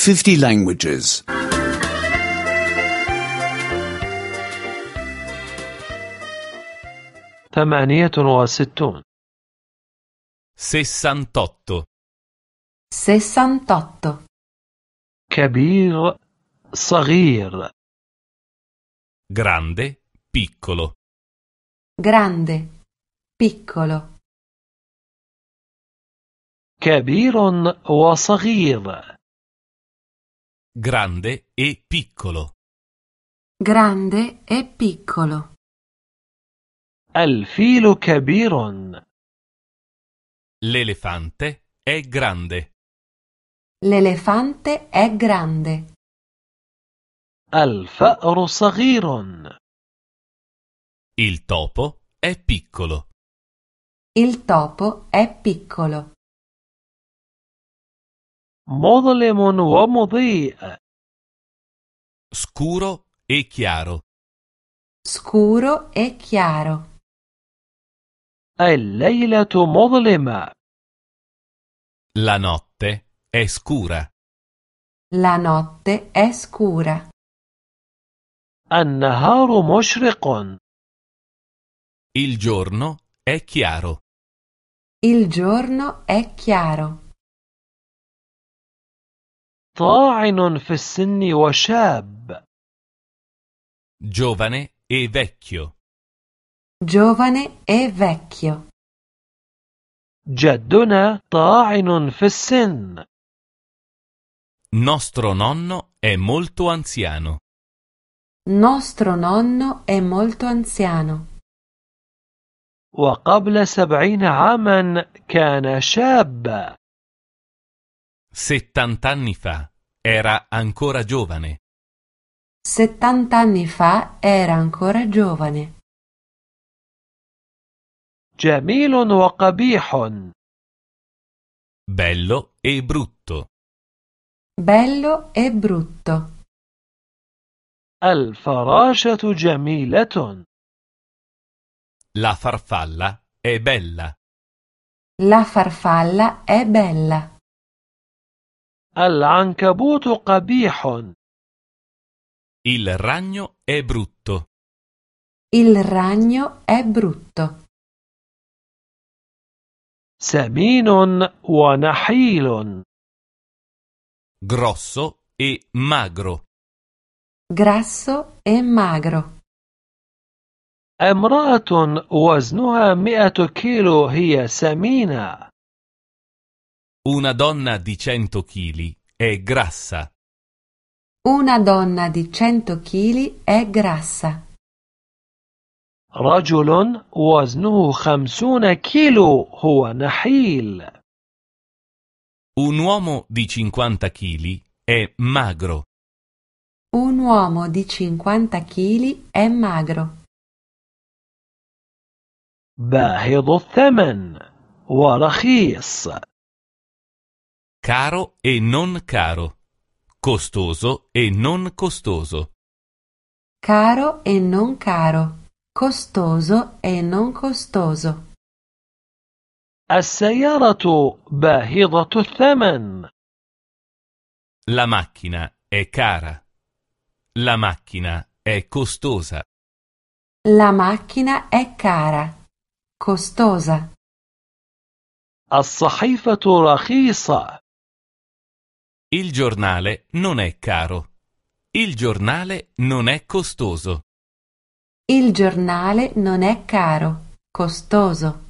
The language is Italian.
50 languages. 68 68 68 كبير صغير grande, piccolo, grande piccolo كبير وصغير grande e piccolo, grande e piccolo الفيل كبير l'elefante è grande, l'elefante è grande الفأر صغير il topo è piccolo, il topo è piccolo مظلم ومضيء scuro e chiaro, scuro e chiaro الليلة مظلمة la notte è scura, la notte è scura النهار مشرق il giorno è chiaro, il giorno è chiaro طاعن في السن وشاب giovane e vecchio, giovane e vecchio جدنا طاعن في السن nostro nonno è molto anziano, nostro nonno è molto anziano وقبل 70 عاما كان شابا 70 anni fa era ancora giovane, 70 anni fa era ancora giovane جميل وقبيح bello e brutto, bello e brutto الفراشة جميلة la farfalla è bella, la farfalla è bella العنكبوت قبيح il ragno è brutto, il ragno è brutto سمين ونحيل grosso e magro, grasso e magro امرأة وزنها 100 كيلو هي سمينة una donna di 100 chili è grassa, una donna di 100 kg è grassa رجل وزنه 50 كيلو هو نحيل un uomo di 50 chili è magro, un uomo di 50 kg è magro باهظ الثمن ورخيص caro e non caro, costoso e non costoso, caro e non caro costoso e non costoso السيارة باهظة الثمن la macchina è cara, la macchina è costosa, la macchina è cara costosa الصحيفة رخيصة il giornale non è caro, il giornale non è costoso. il giornale non è caro costoso